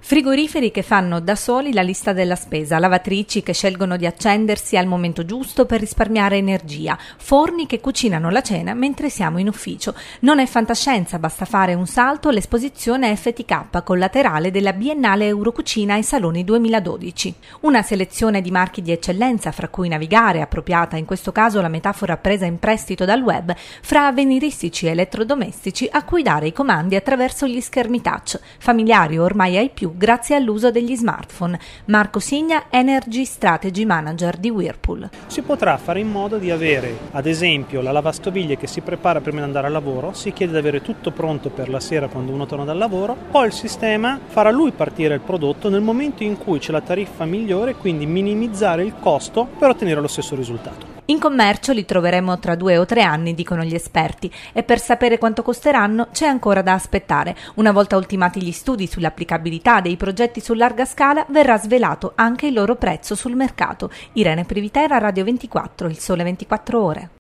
Frigoriferi che fanno da soli la lista della spesa, lavatrici che scelgono di accendersi al momento giusto per risparmiare energia, forni che cucinano la cena mentre siamo in ufficio. Non è fantascienza, basta fare un salto all'esposizione FTK collaterale della Biennale Eurocucina ai Saloni 2012. Una selezione di marchi di eccellenza fra cui navigare, appropriata in questo caso la metafora presa in prestito dal web, fra avveniristici e elettrodomestici a cui dare i comandi attraverso gli schermi touch, familiari ormai ai più grazie all'uso degli smartphone. Marco Signa, Energy Strategy Manager di Whirlpool. Si potrà fare in modo di avere, ad esempio, la lavastoviglie che si prepara prima di andare al lavoro, si chiede di avere tutto pronto per la sera quando uno torna dal lavoro, poi il sistema farà lui partire il prodotto nel momento in cui c'è la tariffa migliore, quindi minimizzare il costo per ottenere lo stesso risultato. In commercio li troveremo tra 2 o 3 anni, dicono gli esperti, e per sapere quanto costeranno c'è ancora da aspettare. Una volta ultimati gli studi sull'applicabilità dei progetti su larga scala, verrà svelato anche il loro prezzo sul mercato. Irene Privitera, Radio 24, Il Sole 24 Ore.